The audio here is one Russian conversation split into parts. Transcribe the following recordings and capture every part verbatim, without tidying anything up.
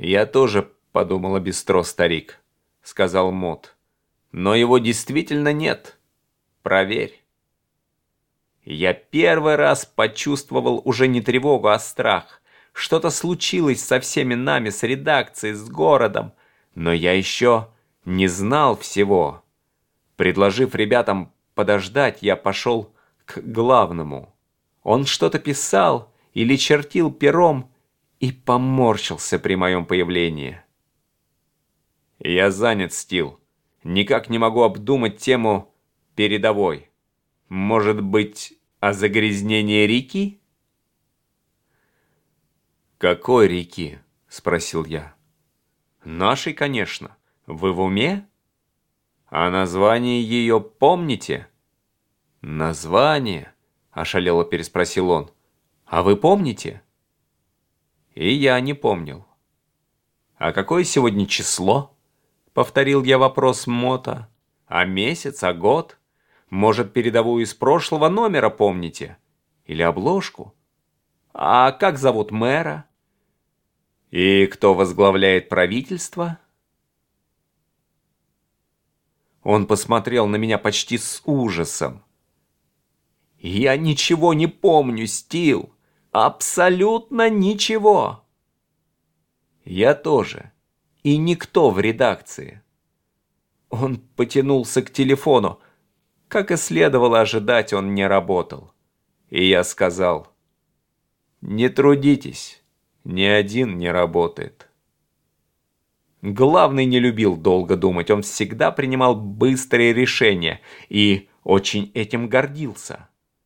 «Я тоже подумал о бистро, старик», — сказал Мот. «Но его действительно нет. Проверь». Я первый раз почувствовал уже не тревогу, а страх. Что-то случилось со всеми нами, с редакцией, с городом. Но я еще не знал всего. Предложив ребятам подождать, я пошел к главному. Он что-то писал или чертил пером и поморщился при моем появлении. «Я занят, Стил. Никак не могу обдумать тему передовой. Может быть, о загрязнении реки?» «Какой реки?» – спросил я. «Нашей, конечно. Вы в уме? А название ее помните?» «Название?» – ошалело переспросил он. «А вы помните?» И я не помнил. «А какое сегодня число?» – повторил я вопрос Мота. «А месяц, а год? Может, передовую из прошлого номера помните? Или обложку? А как зовут мэра? И кто возглавляет правительство?» Он посмотрел на меня почти с ужасом. «Я ничего не помню, Стил. Абсолютно ничего». «Я тоже. И никто в редакции». Он потянулся к телефону. Как и следовало ожидать, он не работал. И я сказал: «Не трудитесь, ни один не работает». Главный не любил долго думать, он всегда принимал быстрые решения и очень этим гордился.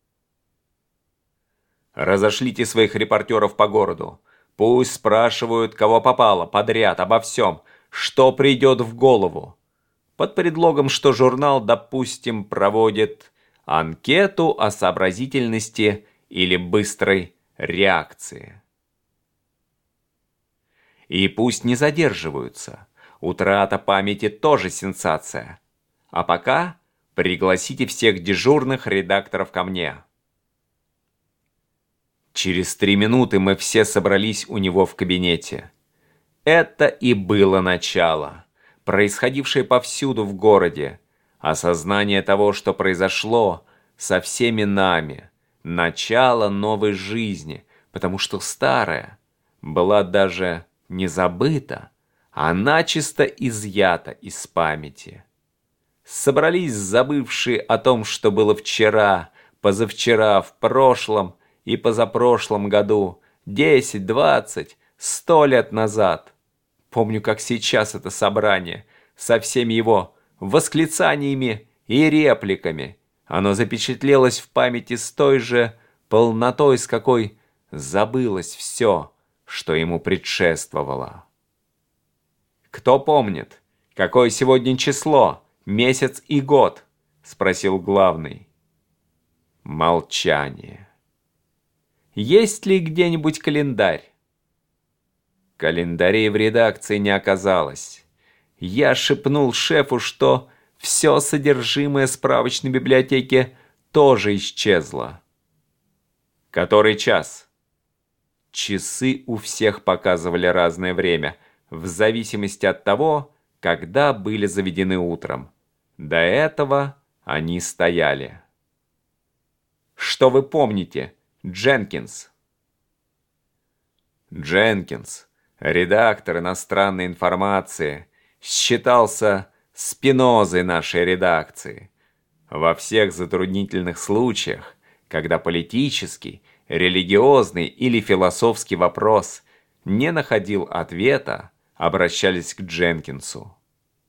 «Разошлите своих репортеров по городу. Пусть спрашивают, кого попало, подряд, обо всем, что придет в голову. Под предлогом, что журнал, допустим, проводит анкету о сообразительности или быстрой реакции. И пусть не задерживаются. Утрата памяти тоже сенсация. А пока пригласите всех дежурных редакторов ко мне». Через три минуты мы все собрались у него в кабинете. Это и было начало, происходившее повсюду в городе, осознание того, что произошло со всеми нами, начало новой жизни, потому что старая была даже не забыта, а начисто изъята из памяти. Собрались забывшие о том, что было вчера, позавчера, в прошлом и позапрошлом году, десять, двадцать, сто лет назад. Помню, как сейчас это собрание, со всеми его восклицаниями и репликами. Оно запечатлелось в памяти с той же полнотой, с какой забылось все, что ему предшествовало. «Кто помнит, какое сегодня число, месяц и год?» – спросил главный. Молчание. «Есть ли где-нибудь календарь?» Календарей в редакции не оказалось. Я шепнул шефу, что все содержимое справочной библиотеки тоже исчезло. «Который час?» Часы у всех показывали разное время, в зависимости от того, когда были заведены утром. До этого они стояли. «Что вы помните, Дженкинс?» Дженкинс, редактор иностранной информации, считался Спинозой нашей редакции. Во всех затруднительных случаях, когда политический, религиозный или философский вопрос не находил ответа, обращались к Дженкинсу.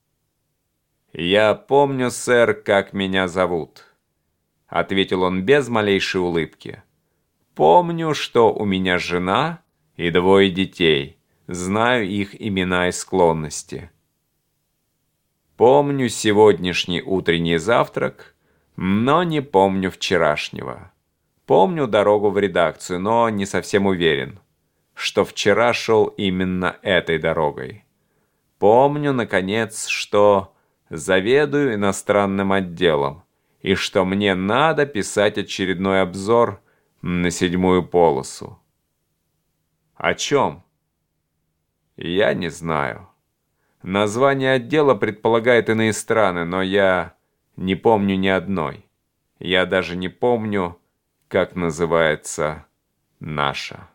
«Я помню, сэр, как меня зовут», — ответил он без малейшей улыбки. «Помню, что у меня жена и двое детей, знаю их имена и склонности. Помню сегодняшний утренний завтрак, но не помню вчерашнего. Помню дорогу в редакцию, но не совсем уверен, что вчера шел именно этой дорогой. Помню, наконец, что заведую иностранным отделом, и что мне надо писать очередной обзор на седьмую полосу». «О чем?» Я не знаю. Название отдела предполагает иные страны, но я не помню ни одной. Я даже не помню, как называется наша.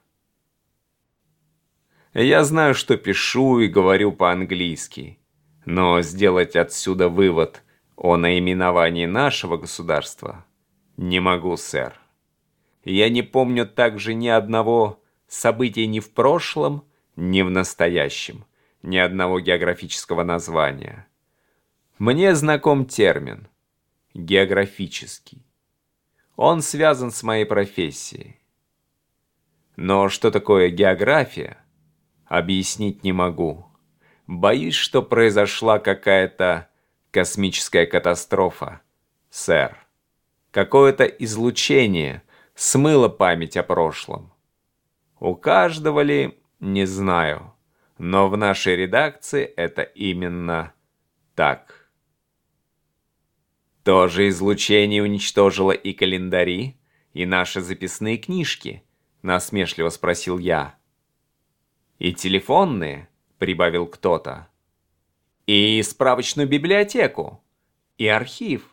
Я знаю, что пишу и говорю по-английски, но сделать отсюда вывод о наименовании нашего государства не могу, сэр. Я не помню также ни одного события ни в прошлом, ни в настоящем, ни одного географического названия. Мне знаком термин «географический». Он связан с моей профессией. Но что такое география, объяснить не могу. Боюсь, что произошла какая-то космическая катастрофа, сэр. Какое-то излучение смыло память о прошлом. У каждого ли, не знаю, но в нашей редакции это именно так. То же излучение уничтожило и календари, и наши записные книжки, насмешливо спросил я. И телефонные, прибавил кто-то. И справочную библиотеку, и архив.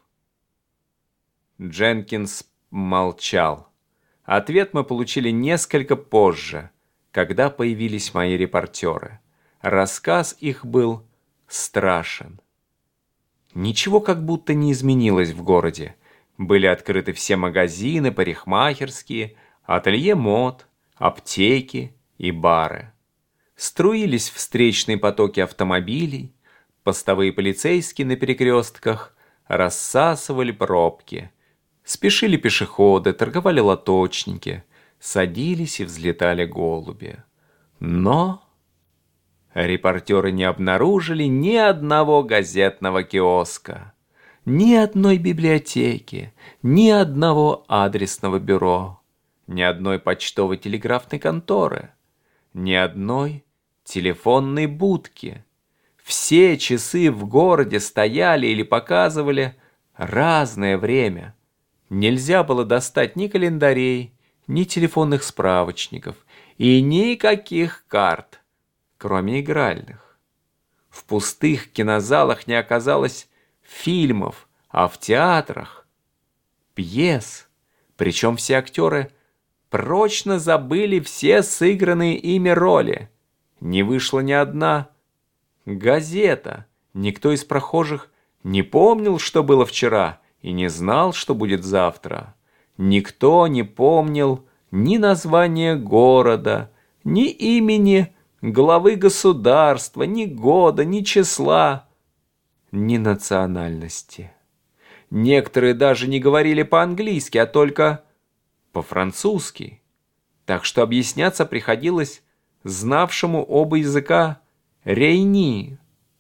Дженкинс молчал. Ответ мы получили несколько позже, когда появились мои репортеры. Рассказ их был страшен. Ничего как будто не изменилось в городе. Были открыты все магазины, парикмахерские, ателье мод, аптеки и бары. Струились встречные потоки автомобилей, постовые полицейские на перекрестках рассасывали пробки. Спешили пешеходы, торговали лоточники, садились и взлетали голуби. Но репортеры не обнаружили ни одного газетного киоска, ни одной библиотеки, ни одного адресного бюро, ни одной почтовой телеграфной конторы, ни одной телефонной будки. Все часы в городе стояли или показывали разное время. Нельзя было достать ни календарей, ни телефонных справочников и никаких карт, кроме игральных. В пустых кинозалах не оказалось фильмов, а в театрах пьес. Причем все актеры прочно забыли все сыгранные ими роли. Не вышла ни одна газета. Никто из прохожих не помнил, что было вчера, и не знал, что будет завтра. Никто не помнил ни названия города, ни имени главы государства, ни года, ни числа, ни национальности. Некоторые даже не говорили по-английски, а только по-французски. Так что объясняться приходилось знавшему оба языка Рейни.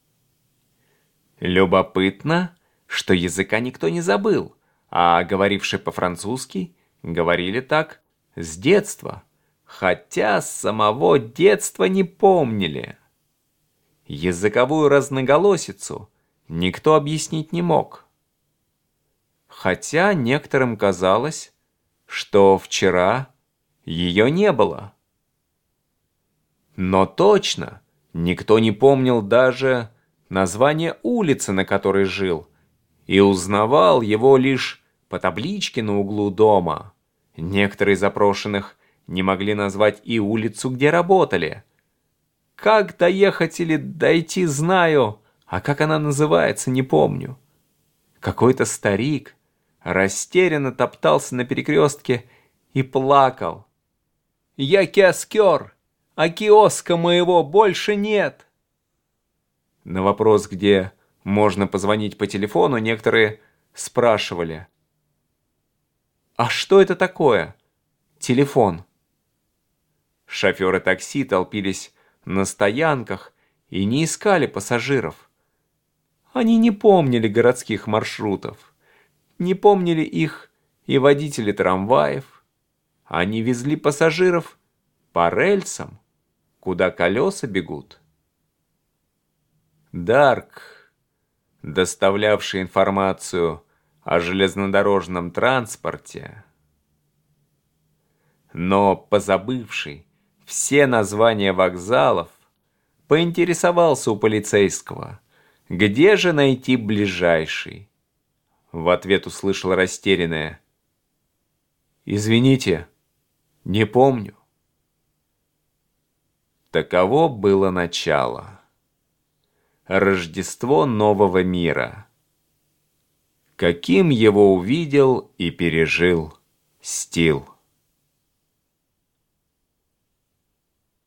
Любопытно, что языка никто не забыл, а говорившие по-французски говорили так с детства, хотя с самого детства не помнили. Языковую разноголосицу никто объяснить не мог. Хотя некоторым казалось, что вчера ее не было. Но точно никто не помнил даже название улицы, на которой жил, и узнавал его лишь по табличке на углу дома. Некоторые из запрошенных не могли назвать и улицу, где работали. Как доехать или дойти, знаю, а как она называется, не помню. Какой-то старик растерянно топтался на перекрестке и плакал. «Я киоскер, а киоска моего больше нет!» На вопрос, где можно позвонить по телефону, некоторые спрашивали: «А что это такое? Телефон?» Шоферы такси толпились на стоянках и не искали пассажиров. Они не помнили городских маршрутов, не помнили их и водители трамваев. Они везли пассажиров по рельсам, куда колеса бегут. Дарк, доставлявший информацию о железнодорожном транспорте, но позабывший все названия вокзалов, поинтересовался у полицейского, где же найти ближайший. В ответ услышал растерянное: «Извините, не помню». Таково было начало. Рождество нового мира. Каким его увидел и пережил Стил.